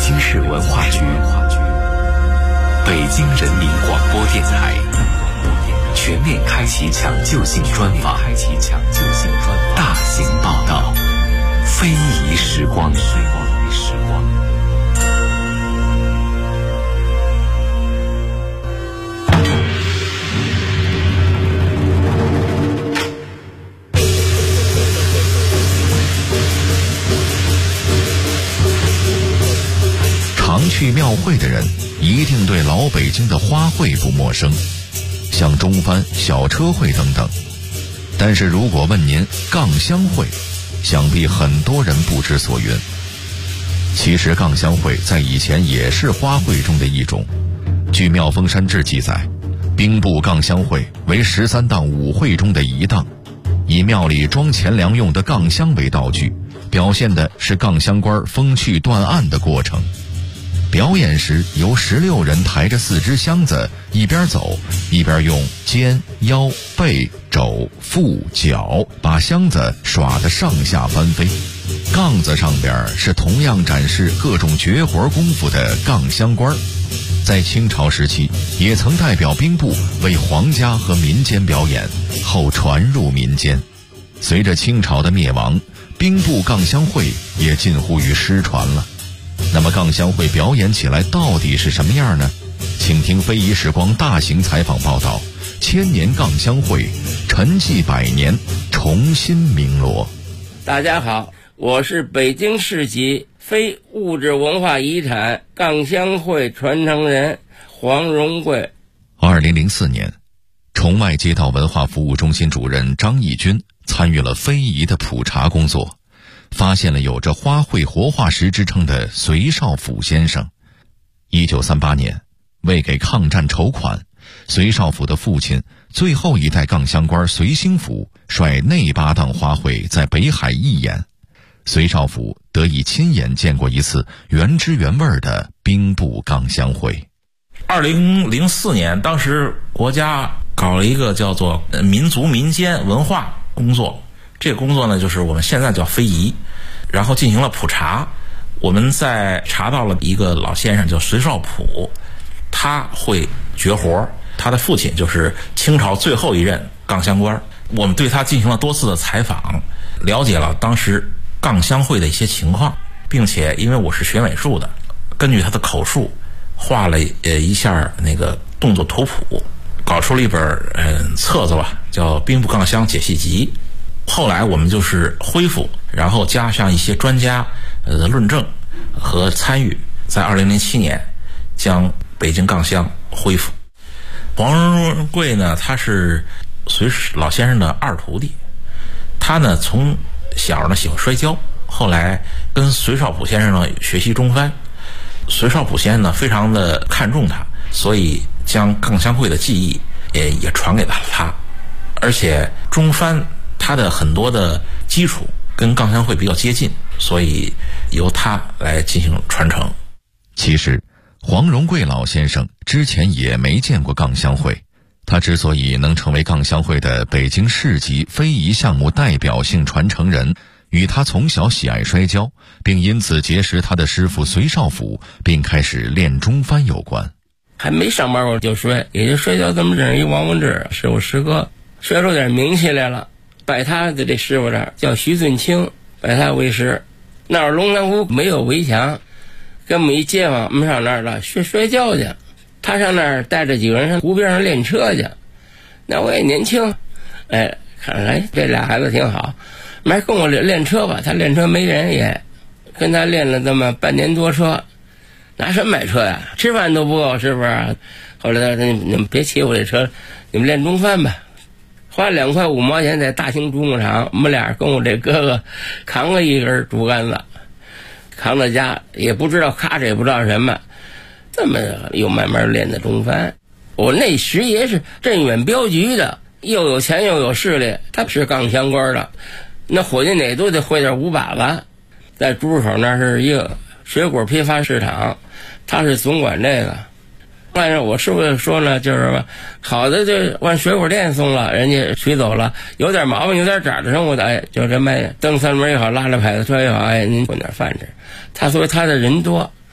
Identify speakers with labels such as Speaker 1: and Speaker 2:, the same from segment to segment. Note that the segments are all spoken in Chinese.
Speaker 1: 京市文化局、北京人民广播电台全面开启抢救性专访，大型报道，非遗时光。常去庙会的人一定对老北京的花卉不陌生，像中幡、小车会等等。但是如果问您杠香会，想必很多人不知所云。其实杠香会在以前也是花卉中的一种。据《妙峰山志》记载，兵部杠香会为13档舞会中的一档，以庙里装钱粮用的杠香为道具，表现的是杠香官风趣断案的过程。表演时由16人抬着4只箱子，一边走一边用肩、腰、背、肘、腹、脚把箱子耍得上下翻飞。杠子上边是同样展示各种绝活功夫的杠香官，在清朝时期也曾代表兵部为皇家和民间表演，后传入民间。随着清朝的灭亡，兵部杠香会也近乎于失传了。那么杠香会表演起来到底是什么样呢？请听非遗时光大型采访报道，千年杠香会沉寂100年，重新鸣锣。
Speaker 2: 大家好，我是北京市级非物质文化遗产杠香会传承人黄荣贵。
Speaker 1: 2004年，崇外街道文化服务中心主任张义军参与了非遗的普查工作，发现了有着花卉活化石之称的隋少府先生。1938年，为给抗战筹款，隋少府的父亲最后一代杠香官隋兴府率内8档花卉在北海义演，隋少府得以亲眼见过一次原汁原味的兵部杠香会。
Speaker 3: 2004年，当时国家搞了一个叫做民族民间文化工作，这个工作呢，就是我们现在叫非遗，然后进行了普查。我们在查到了一个老先生叫隋少普，他会绝活，他的父亲就是清朝最后一任杠香官。我们对他进行了多次的采访，了解了当时杠香会的一些情况，并且因为我是学美术的，根据他的口述画了一下那个动作图谱，搞出了一本册子吧，叫《兵部杠香解析集》。后来我们就是恢复，然后加上一些专家的论证和参与，在2007年将北京杠香恢复。黄荣贵呢，他是隋老先生的2徒弟，他呢从小呢喜欢摔跤，后来跟隋少普先生呢学习中幡。隋少普先生呢非常的看重他，所以将杠香会的技艺也传给了他，而且中幡它的很多的基础跟杠香会比较接近，所以由他来进行传承。
Speaker 1: 其实黄荣贵老先生之前也没见过杠香会，他之所以能成为杠香会的北京市级非遗项目代表性传承人，与他从小喜爱摔跤，并因此结识他的师傅隋少府，并开始练中幡有关。
Speaker 2: 还没上班我就摔，也就摔跤这么认识一王文志师傅师哥，摔出点名气来了，拜他的这师傅这儿叫徐顺清，拜他为师。那会儿龙潭湖没有围墙，跟我们一街坊，我们上那儿了学摔跤去。他上那儿带着几个人上湖边上练车去。那我也年轻，看来这俩孩子挺好，还跟我练车吧。他练车没人，也跟他练了这么半年多车。拿什么买车呀？吃饭都不够，是不是？后来他说你们别骑我这车，你们练中幡吧。花2块5毛钱在大兴竹木厂，我们俩跟我这哥哥扛了一根竹竿子，扛到家也不知道咔嚓也不知道什么，这么又慢慢练的中幡。我那师爷是镇远镖局的，又有钱又有势力，他是杠香官的，那伙计哪都得会点5把子。在朱市口那是一个水果批发市场，他是总管这个。但是我师傅说呢，就是好的就往水果店送了，人家取走了；有点毛病有点褶的生活的，就这卖蹬三轮也好，拉着牌子车也好，您混点饭吃。他所以他的人多，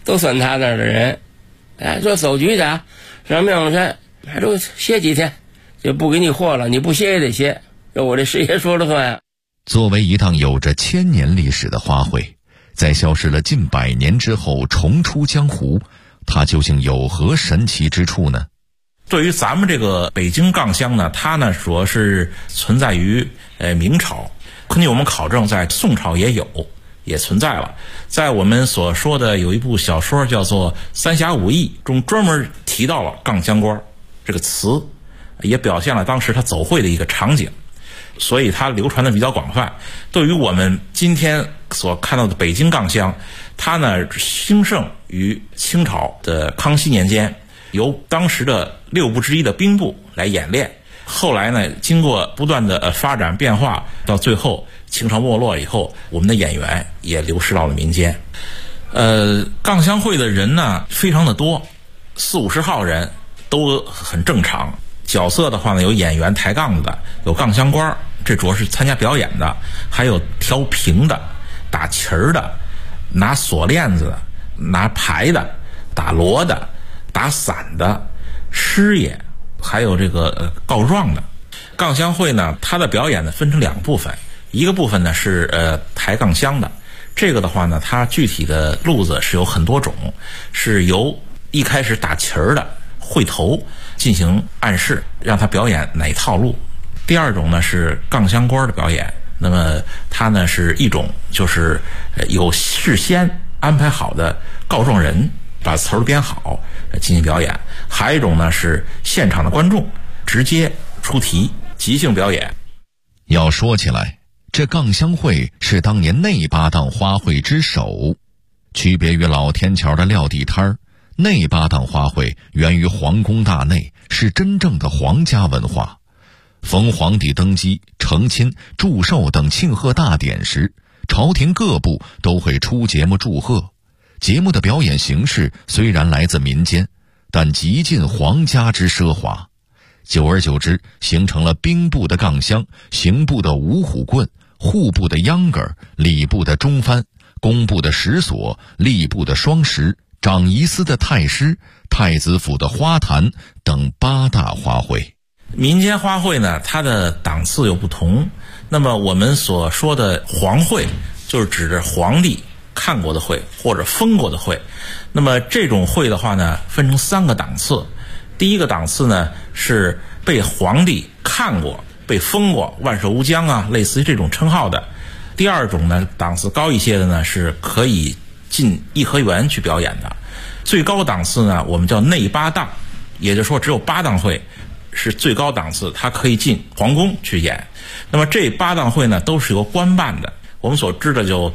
Speaker 2: 都算他那儿的人。做搜局的上妙容山还都歇几天，就不给你货了，你不歇也得歇，这我这师爷说了算啊。
Speaker 1: 作为一档有着1000年历史的花卉，在消失了近100年之后重出江湖，它究竟有何神奇之处呢？
Speaker 3: 对于咱们这个北京杠香呢，它呢主要是存在于明朝，根据我们考证，在宋朝也存在了。在我们所说的有一部小说叫做《三侠五义》中，专门提到了杠香官这个词，也表现了当时他走会的一个场景，所以它流传的比较广泛。对于我们今天所看到的北京杠香，它呢兴盛于清朝的康熙年间，由当时的6部之一的兵部来演练，后来呢经过不断的发展变化，到最后清朝没落以后，我们的演员也流失到了民间。杠香会的人呢非常的多，40-50号人都很正常。角色的话呢，有演员抬杠子的，有杠香官，这主要是参加表演的，还有调平的、打旗儿的、拿锁链子的、拿牌的、打锣的、打伞的、师爷，还有这个告状的。杠香会呢，它的表演呢分成2部分，一个部分呢是抬杠香的，这个的话呢，它具体的路子是有很多种，是由一开始打旗儿的会头进行暗示，让他表演哪套路。第二种呢是杠香官的表演，那么它呢是一种就是有事先安排好的告状人，把词儿编好进行表演。还有一种呢是现场的观众直接出题，即兴表演。
Speaker 1: 要说起来，这杠香会是当年内八档花卉之首，区别于老天桥的撂地摊儿，内八档花卉源于皇宫大内，是真正的皇家文化。逢皇帝登基、成亲、祝寿等庆贺大典时，朝廷各部都会出节目祝贺。节目的表演形式虽然来自民间，但极尽皇家之奢华。久而久之，形成了兵部的杠香、刑部的五虎棍、户部的秧歌、礼部的中幡、工部的石锁、吏部的双石、长仪司的太师、太子府的花坛等8大花卉。
Speaker 3: 民间花卉呢，它的档次有不同。那么我们所说的皇卉，就是指着皇帝看过的卉或者封过的卉。那么这种卉的话呢，分成3个档次。第一个档次呢是被皇帝看过、被封过、万寿无疆啊，类似于这种称号的。第二种呢，档次高一些的呢，是可以进颐和园去表演的。最高档次呢，我们叫内8档，也就是说只有8档会是最高档次，它可以进皇宫去演。那么这8档会呢，都是由官办的。我们所知的就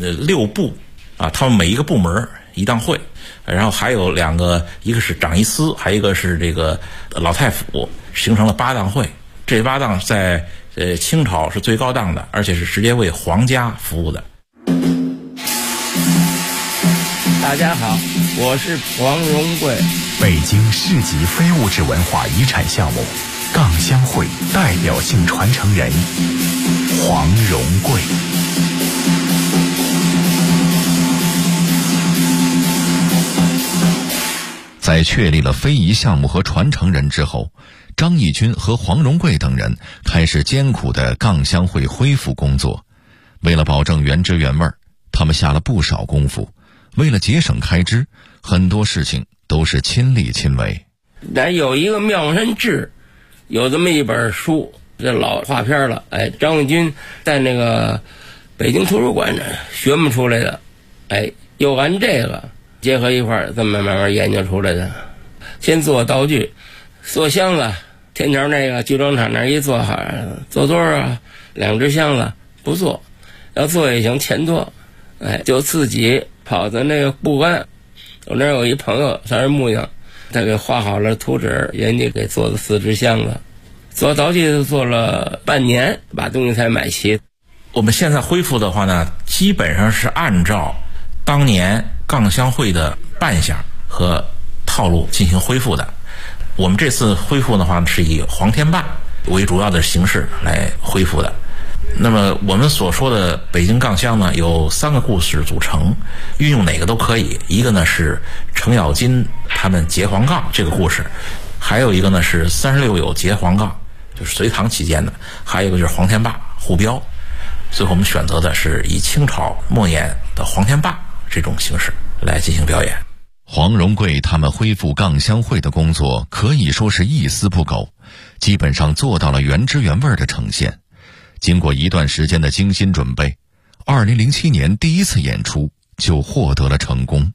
Speaker 3: 6部啊，他们每一个部门一档会，然后还有2个，一个是长仪司，还有一个是这个老太府，形成了8档会。这8档在清朝是最高档的，而且是直接为皇家服务的。
Speaker 2: 大家好，我是黄荣贵。
Speaker 4: 北京市级非物质文化遗产项目杠香会代表性传承人黄荣贵。
Speaker 1: 在确立了非遗项目和传承人之后，张义军和黄荣贵等人开始艰苦的杠香会恢复工作。为了保证原汁原味，他们下了不少功夫。为了节省开支，很多事情都是亲力亲为。
Speaker 2: 咱有一个《妙山志》，有这么一本书，这老画片了。张义军在那个北京图书馆学摸出来的，又按这个结合一块儿，这么慢慢研究出来的。先做道具，做箱子，天桥那个集装厂那一做好，做多少2只箱子不做，要做也行，钱多，就自己跑到那个不安，我那儿有一朋友，他是木匠，他给画好了图纸，人家给做的4只箱子，做道具做了半年，把东西才买齐。
Speaker 3: 我们现在恢复的话呢，基本上是按照当年杠香会的扮相和套路进行恢复的。我们这次恢复的话是以黄天霸为主要的形式来恢复的。 那么我们所说的北京杠乡呢，有3个故事组成，运用哪个都可以。一个呢是程咬金他们劫黄杠这个故事，还有一个呢是36友劫黄杠，就是隋唐期间的，还有一个就是黄天霸护标。最后我们选择的是以清朝末年的黄天霸这种形式来进行表演。
Speaker 1: 黄荣贵他们恢复杠乡会的工作可以说是一丝不苟，基本上做到了原汁原味的呈现。经过一段时间的精心准备，2007年第一次演出就获得了成功。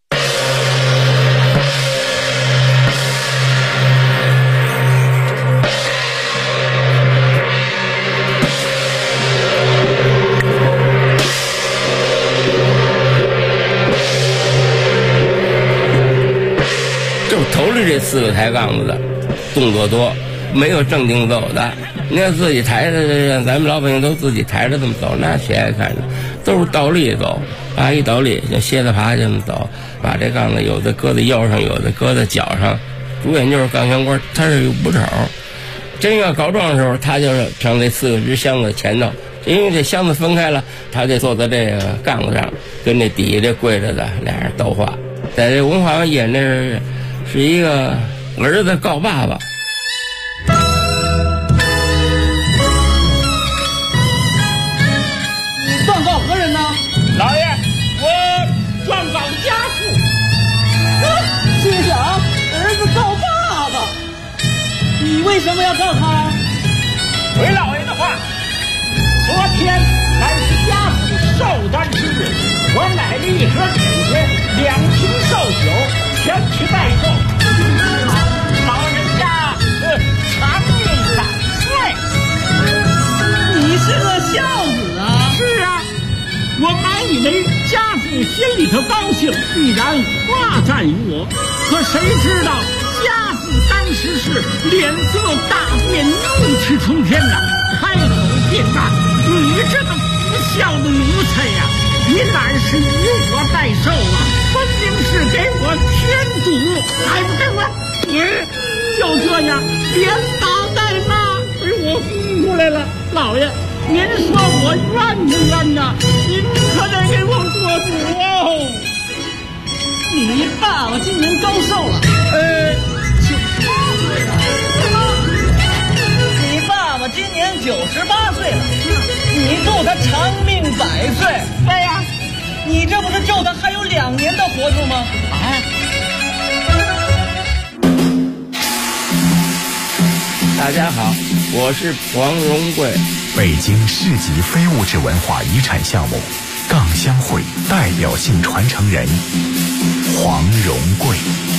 Speaker 2: 就头里这4个抬杠子的动作多，没有正经走的。你要自己抬着，咱们老百姓都自己抬着这么走，那谁爱看着？都是倒立走，一倒立就蝎子爬这么走，把这杠子有的搁在腰上，有的搁在脚上。主演就是杠乡官，他是有捕手。真要告状的时候，他就是上这4个只箱子前头，因为这箱子分开了，他得坐在这个杠子上，跟这底下这跪着的俩人斗话。在这文化演这是一个儿子告爸爸。
Speaker 5: 你状告何人呢？
Speaker 6: 老爷，我状告家父。
Speaker 5: 心想儿子告爸爸，你为什么要告他？
Speaker 6: 回老爷的话，昨天乃是家父寿诞之日，我买了一盒点心，2瓶寿酒，前去拜寿。老人家长命百岁。
Speaker 5: 你是个孝子啊！
Speaker 6: 是啊，我满以为家父心里头高兴，必然夸赞于我，可谁知道家父当时是脸色大变，怒气冲天呐，开口便骂：“你这个不孝的奴才呀！你哪是以我代寿啊？分明是给我添堵，还不给我就这样连打带骂，给我轰出来了。老爷，您说我冤不冤呐？您可得给我做主哦。
Speaker 5: 你爸爸今年高寿了？98岁了。什么？你爸爸今年98岁了，你祝他长命100岁。
Speaker 6: 对呀，
Speaker 5: 你这不是咒他还有2年的活头吗？
Speaker 2: 大家好，我是黄荣贵。
Speaker 4: 北京市级非物质文化遗产项目杠乡会代表性传承人黄荣贵。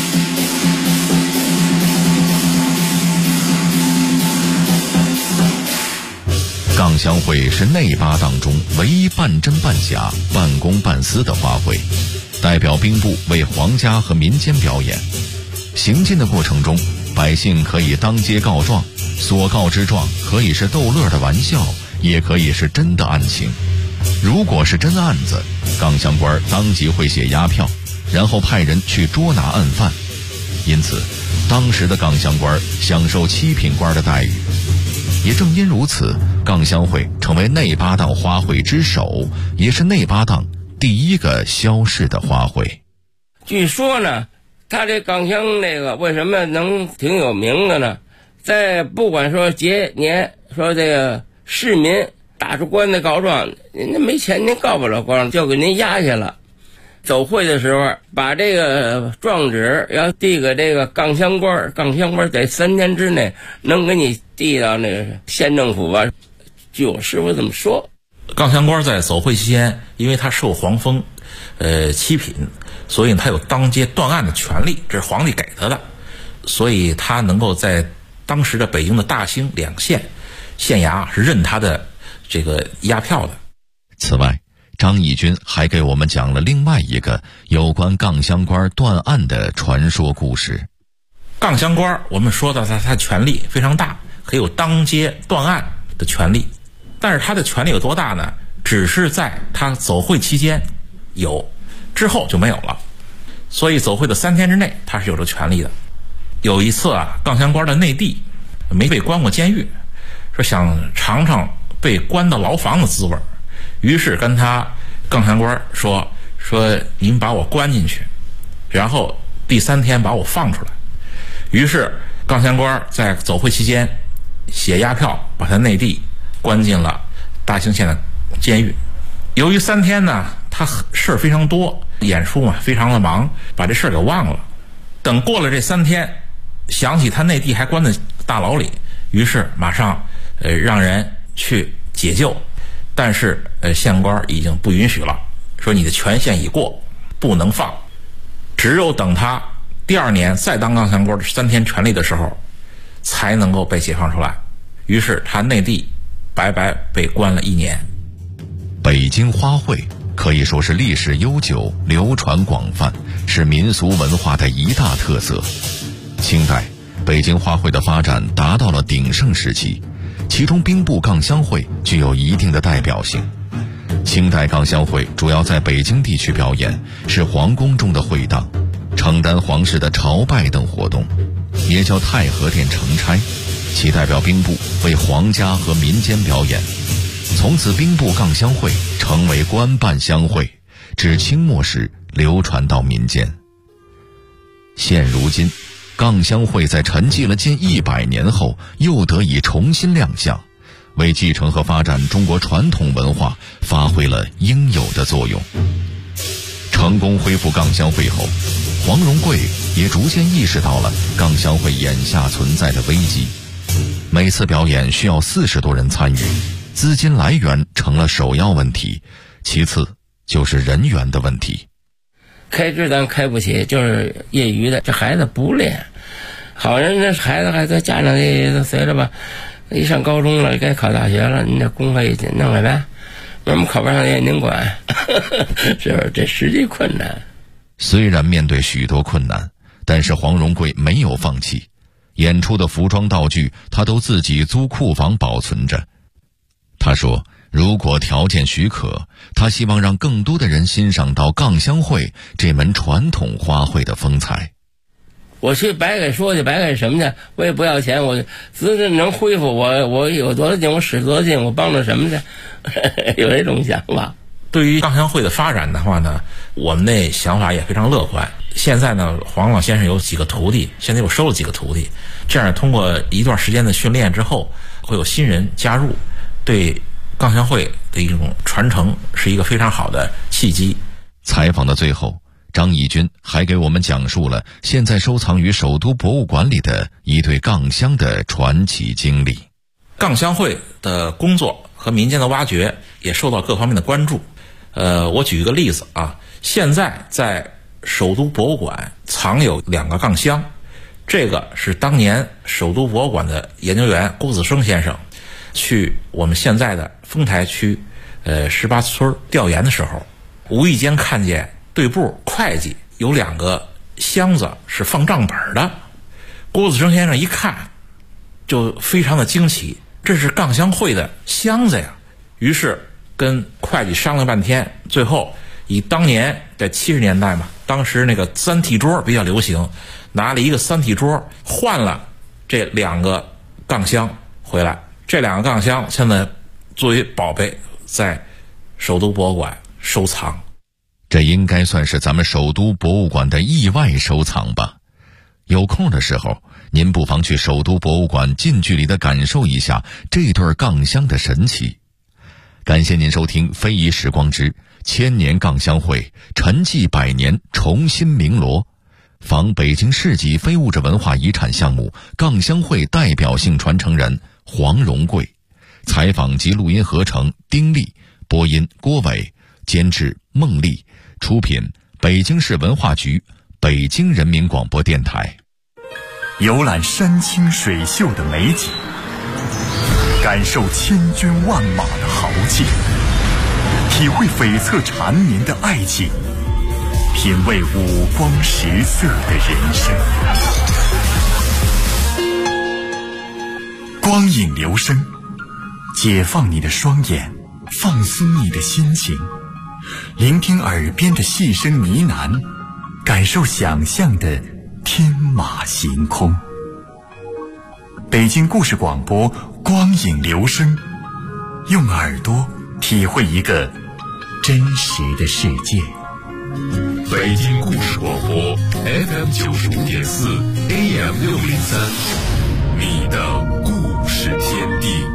Speaker 1: 杠乡会是内八档中唯一半真半假、半公半私的花卉，代表兵部为皇家和民间表演。行进的过程中，百姓可以当街告状，所告之状可以是逗乐的玩笑，也可以是真的案情。如果是真案子，杠乡官当即会写押票，然后派人去捉拿案犯。因此，当时的杠乡官享受7品官的待遇。也正因如此，杠乡会成为内八档花卉之首，也是内八档第一个消逝的花卉。
Speaker 2: 据说呢，他这杠乡这个为什么能挺有名的呢？在不管说节年，说这个市民打出官司告状，您没钱您告不了状，就给您压下了。走会的时候，把这个状纸要递给这个杠乡官，杠乡官在3天之内能给你递到那个县政府吧。据我师傅这么说，
Speaker 3: 杠乡官在走会期间，因为他受皇封7品，所以他有当街断案的权利，这是皇帝给他的，所以他能够在当时的北京的大兴2县县衙是认他的这个押票的。
Speaker 1: 此外，张义军还给我们讲了另外一个有关杠乡官断案的传说故事。
Speaker 3: 杠乡官我们说到他权力非常大，可以有当街断案的权利，但是他的权力有多大呢？只是在他走会期间有，之后就没有了。所以走会的3天之内他是有这权利的。有一次啊，杠乡官的内弟没被关过监狱，说想尝尝被关到牢房的滋味，于是跟他杠相官说您把我关进去，然后第3天把我放出来。于是杠相官在走会期间写押票，把他内地关进了大兴县的监狱。由于3天呢，他事儿非常多，演出嘛非常的忙，把这事儿给忘了。等过了这3天，想起他内地还关在大牢里，于是马上让人去解救，但是县官已经不允许了，说你的权限已过，不能放。只有等他第2年再当杠相官3天权力的时候，才能够被解放出来。于是他内地白白被关了1年。
Speaker 1: 北京花卉可以说是历史悠久、流传广泛，是民俗文化的一大特色。清代，北京花卉的发展达到了鼎盛时期，其中兵部杠乡会具有一定的代表性。清代杠乡会主要在北京地区表演，是皇宫中的会当，承担皇室的朝拜等活动，也叫太和殿承差，其代表兵部为皇家和民间表演。从此兵部杠乡会成为官办乡会，至清末时流传到民间。现如今，杠乡会在沉寂了近100年后又得以重新亮相，为继承和发展中国传统文化发挥了应有的作用。成功恢复杠乡会后，黄荣贵也逐渐意识到了杠乡会眼下存在的危机。每次表演需要40多人参与，资金来源成了首要问题，其次就是人员的问题。
Speaker 2: 开支咱开不起，就是业余的，这孩子不练。好人这孩子还在家长也随着吧，一上高中了，该考大学了，你这功课也弄来呗，我们考不上也您管，是不是？这实际困难。
Speaker 1: 虽然面对许多困难，但是黄荣贵没有放弃，演出的服装道具他都自己租库房保存着。他说，如果条件许可，他希望让更多的人欣赏到杠乡会这门传统花卉的风采。
Speaker 2: 我去白给说去，白给什么去？我也不要钱，我资质能恢复，我有多少劲我使多少劲，我帮着什么去？有这种想法。
Speaker 3: 对于杠乡会的发展的话呢，我们那想法也非常乐观。现在呢，黄老先生有几个徒弟，现在又收了几个徒弟，这样通过一段时间的训练之后，会有新人加入，对杠乡会的一种传承是一个非常好的契机。
Speaker 1: 采访的最后，张义军还给我们讲述了现在收藏于首都博物馆里的一对杠乡的传奇经历。
Speaker 3: 杠乡会的工作和民间的挖掘也受到各方面的关注。我举一个例子啊，现在在首都博物馆藏有2个杠乡，这个是当年首都博物馆的研究员郭子生先生去我们现在的丰台区18村调研的时候，无意间看见对部会计有2个箱子是放账本的。郭子生先生一看就非常的惊奇，这是杠乡会的箱子呀。于是跟会计商量半天，最后以当年在70年代嘛，当时那个3屉桌比较流行，拿了一个3屉桌换了这2个杠箱回来。这2个杠箱现在作为宝贝在首都博物馆收藏。
Speaker 1: 这应该算是咱们首都博物馆的意外收藏吧。有空的时候，您不妨去首都博物馆近距离地感受一下这对杠乡的神奇。感谢您收听《非遗时光之千年杠乡会沉寂100年重新鸣锣》，访北京市级非物质文化遗产项目杠乡会代表性传承人黄荣贵，采访及录音合成丁力，播音郭伟，监制孟丽，出品北京市文化局，北京人民广播电台。
Speaker 4: 游览山清水秀的美景，感受千军万马的豪气，体会悱恻缠绵的爱情，品味五光十色的人生。光影流声，解放你的双眼，放松你的心情，聆听耳边的细声呢喃，感受想象的天马行空。北京故事广播光影流声， 用耳朵体会一个真实的世界。
Speaker 1: 北京故事广播 FM 95.4 AM 603，你的故事天地。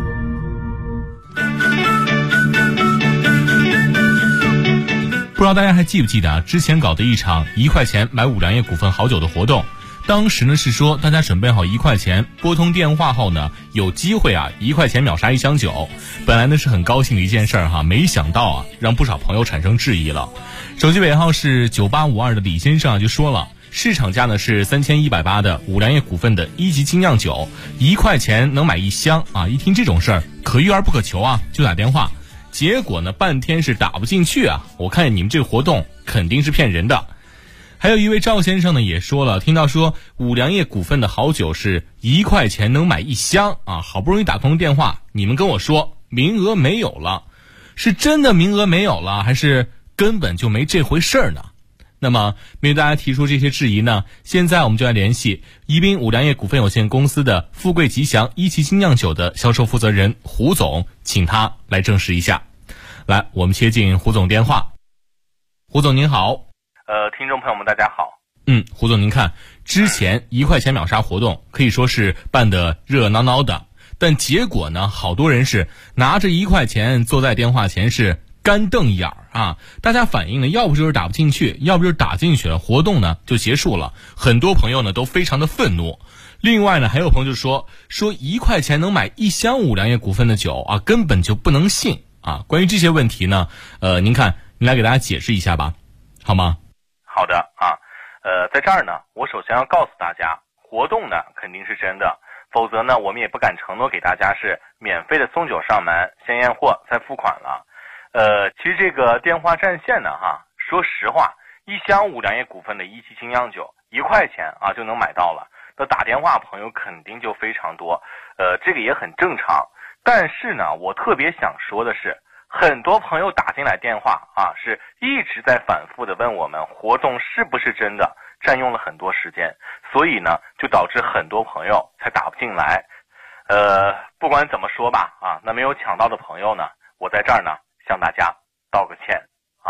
Speaker 7: 不知道大家还记不记得之前搞的一场1块钱买五粮液股份好酒的活动，当时呢是说大家准备好1块钱，拨通电话后呢有机会1块钱秒杀1箱酒。本来呢是很高兴的一件事儿没想到让不少朋友产生质疑了。手机尾号是9852的李先生就说了，市场价呢是3180的五粮液股份的1级精酿酒，1块钱能买1箱一听这种事儿可遇而不可求就打电话。结果呢半天是打不进去我看你们这个活动肯定是骗人的。还有一位赵先生呢也说了，听到说五粮液股份的好酒是1块钱能买1箱好不容易打通电话，你们跟我说名额没有了，是真的名额没有了，还是根本就没这回事儿呢？那么面对大家提出这些质疑呢，现在我们就来联系宜宾五粮液股份有限公司的富贵吉祥1级精酿酒的销售负责人胡总，请他来证实一下。来，我们接进胡总电话。胡总您好。
Speaker 8: 听众朋友们大家好。
Speaker 7: 胡总您看，之前1块钱秒杀活动可以说是办得热闹闹的，但结果呢好多人是拿着1块钱坐在电话前是干瞪眼大家反映呢要不就是打不进去，要不就是打进去了，活动呢就结束了。很多朋友呢都非常的愤怒。另外呢还有朋友就说1块钱能买1箱五粮液股份的酒根本就不能信关于这些问题呢您看您来给大家解释一下吧，好吗？
Speaker 8: 好的在这儿呢我首先要告诉大家，活动呢肯定是真的，否则呢我们也不敢承诺给大家是免费的送酒上门，先验货再付款了。其实这个电话占线呢说实话，1箱五粮液股份的1级精酿酒1块钱就能买到了，那打电话朋友肯定就非常多，这个也很正常。但是呢我特别想说的是，很多朋友打进来电话是一直在反复的问我们活动是不是真的，占用了很多时间，所以呢就导致很多朋友才打不进来。不管怎么说吧那没有抢到的朋友呢，我在这儿呢向大家道个歉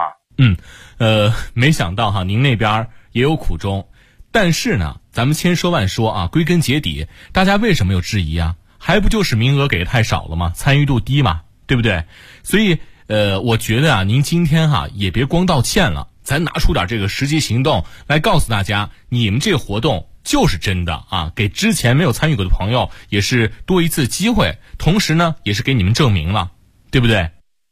Speaker 7: 没想到您那边也有苦衷。但是呢咱们千说万说归根结底大家为什么有质疑还不就是名额给的太少了吗？参与度低嘛，对不对？所以我觉得您今天也别光道歉了，咱拿出点这个实际行动来告诉大家，你们这个活动就是真的给之前没有参与过的朋友也是多一次机会，同时呢也是给你们证明了，对不对？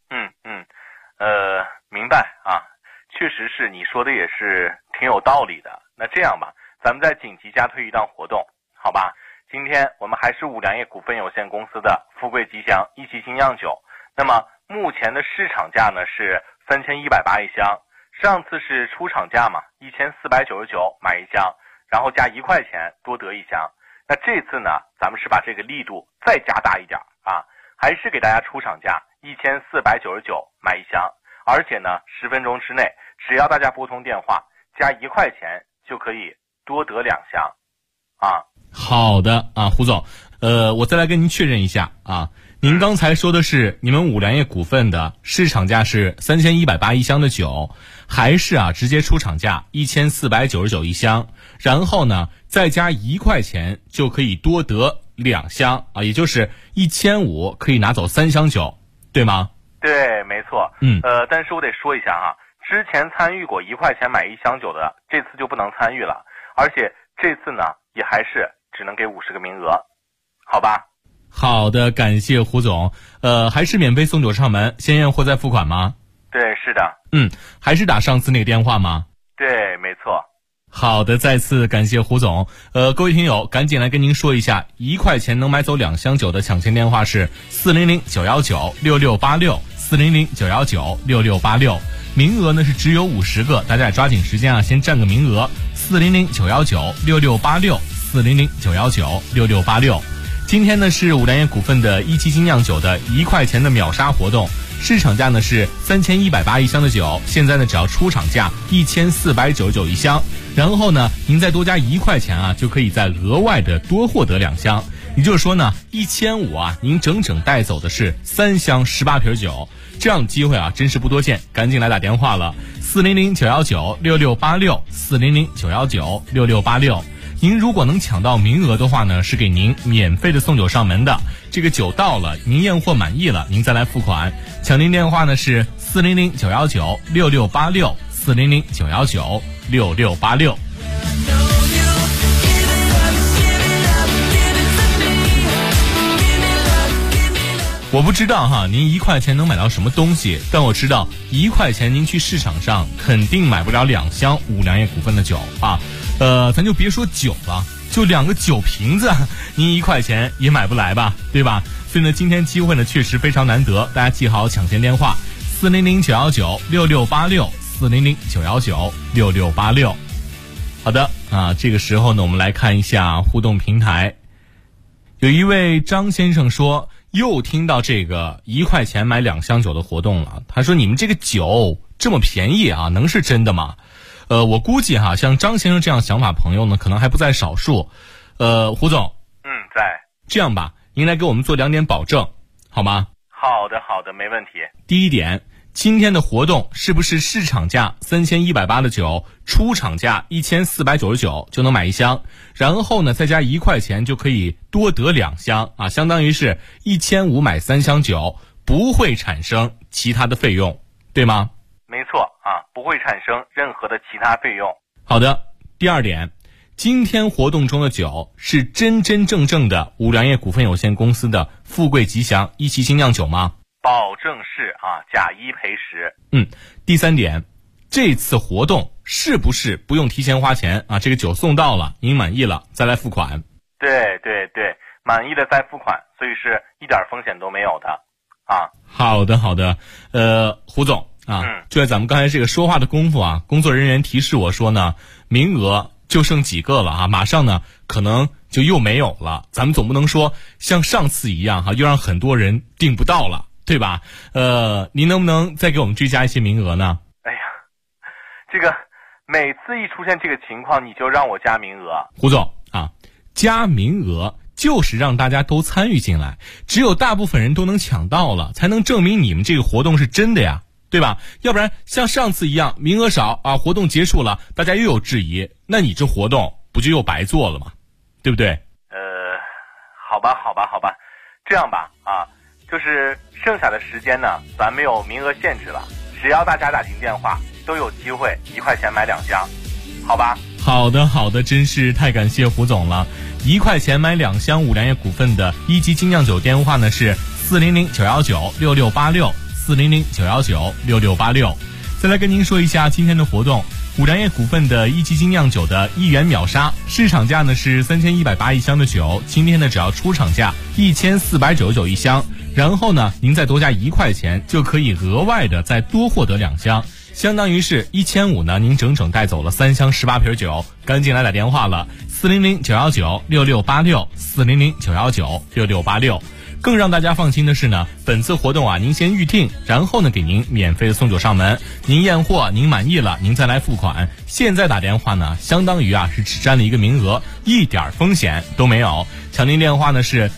Speaker 8: 明白确实是你说的也是挺有道理的。那这样吧，咱们再紧急加推一档活动，好吧？今天我们还是五粮液股份有限公司的富贵吉祥1级精酿酒，那么目前的市场价呢是3180一箱，上次是出厂价嘛，1499买1箱，然后加1块钱多得1箱。那这次呢咱们是把这个力度再加大一点还是给大家出厂价1499买1箱，而且呢10分钟之内只要大家拨通电话加1块钱就可以多得2箱
Speaker 7: 好的胡总，我再来跟您确认一下您刚才说的是你们五粮液股份的市场价是3180一箱的酒，还是直接出厂价1499一箱，然后呢再加1块钱就可以多得2箱也就是1500可以拿走3箱酒，对吗？
Speaker 8: 对，没错。但是我得说一下之前参与过1块钱买1箱酒的，这次就不能参与了，而且这次呢也还是只能给50个名额，好吧？
Speaker 7: 好的，感谢胡总。还是免费送酒上门，先验货再付款吗？
Speaker 8: 对，是的。
Speaker 7: 还是打上次那个电话吗？
Speaker 8: 对，没错。
Speaker 7: 好的，再次感谢胡总。各位听友，赶紧来跟您说一下，1块钱能买走2箱酒的抢钱电话是400-919-6686，400-919-6686。名额呢是只有50个，大家也抓紧时间先占个名额。400-919-6686，400-919-6686。今天呢是五粮液股份的1级精酿酒的1块钱的秒杀活动，市场价呢是3180一箱的酒，现在呢只要出厂价1499一箱，然后呢您再多加1块钱就可以再额外的多获得2箱， 也就是说呢，1500啊，您整整带走的是3箱18瓶酒，这样的机会啊，真是不多见，赶紧来打电话了，400-919-6686，400-919-6686。您如果能抢到名额的话呢，是给您免费的送酒上门的。这个酒到了，您验货满意了，您再来付款。抢您电话呢是400-919-6686，400-919-6686。我不知道哈，您1块钱能买到什么东西，但我知道1块钱您去市场上肯定买不了2箱五粮液股份的酒啊。咱就别说酒了，就2个酒瓶子，您1块钱也买不来吧，对吧？所以呢，今天机会呢确实非常难得，大家记好抢先电话：400-919-6686，400-919-6686。好的啊，这个时候呢，我们来看一下互动平台。有一位张先生说，又听到这个1块钱买2箱酒的活动了。他说：“你们这个酒这么便宜啊，能是真的吗？”我估计哈，像张先生这样想法朋友呢，可能还不在少数。胡总，
Speaker 8: 在。
Speaker 7: 这样吧，您来给我们做2点保证，好吗？
Speaker 8: 好的，没问题。
Speaker 7: 第一点，今天的活动是不是市场价3180的酒，出厂价1499就能买1箱，然后呢再加1块钱就可以多得2箱啊，相当于是1500买3箱酒，不会产生其他的费用，对吗？
Speaker 8: 没错啊，不会产生任何的其他费用。
Speaker 7: 好的，第二点，今天活动中的酒是真正的五粮液股份有限公司的富贵吉祥一期精酿酒吗？
Speaker 8: 保证是啊，假一赔10。
Speaker 7: 第三点，这次活动是不是不用提前花钱啊？这个酒送到了，您满意了再来付款。
Speaker 8: 对，满意了再付款，所以是一点风险都没有的啊。
Speaker 7: 好的，胡总啊，就在咱们刚才这个说话的功夫啊，工作人员提示我说呢，名额就剩几个了啊，马上呢可能就又没有了。咱们总不能说像上次一样哈，又让很多人订不到了，对吧？您能不能再给我们追加一些名额呢？
Speaker 8: 哎呀，这个每次一出现这个情况，你就让我加名额。
Speaker 7: 胡总啊，加名额就是让大家都参与进来，只有大部分人都能抢到了，才能证明你们这个活动是真的呀，对吧？要不然像上次一样名额少啊，活动结束了大家又有质疑，那你这活动不就又白做了吗？对不对？
Speaker 8: 好吧，这样吧啊，就是剩下的时间呢，咱没有名额限制了，只要大家打进电话都有机会1块钱买2箱，好吧？
Speaker 7: 好的，真是太感谢胡总了。1块钱买2箱五粮液股份的一级精酿酒电话呢是400-919-6686，400-919-6686。再来跟您说一下今天的活动，五粮液股份的一级精酿酒的1元秒杀，市场价呢是31801箱的酒，今天呢只要出厂价14991箱，然后呢您再多加1块钱就可以额外的再多获得2箱，相当于是1500呢您整整带走了3箱18瓶酒，赶紧来打电话了，400-919-6686，400-919-6686。更让大家放心的是呢，本次活动啊，您先预定，然后呢给您免费的送酒上门，您验货您满意了，您再来付款。现在打电话呢，相当于啊是只占了一个名额，一点风险都没有。抢您电话呢是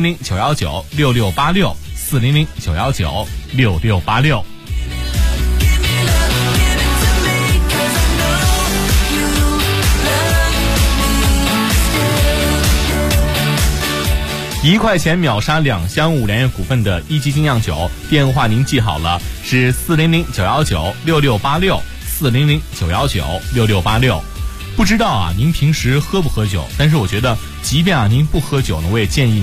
Speaker 7: 400-919-6686，400-919-6686。1块钱秒杀2箱五粮液股份的一级精酿酒，电话您记好了，是400-919-6686，400-919-6686。不知道啊，您平时喝不喝酒？但是我觉得，即便啊您不喝酒呢，我也建议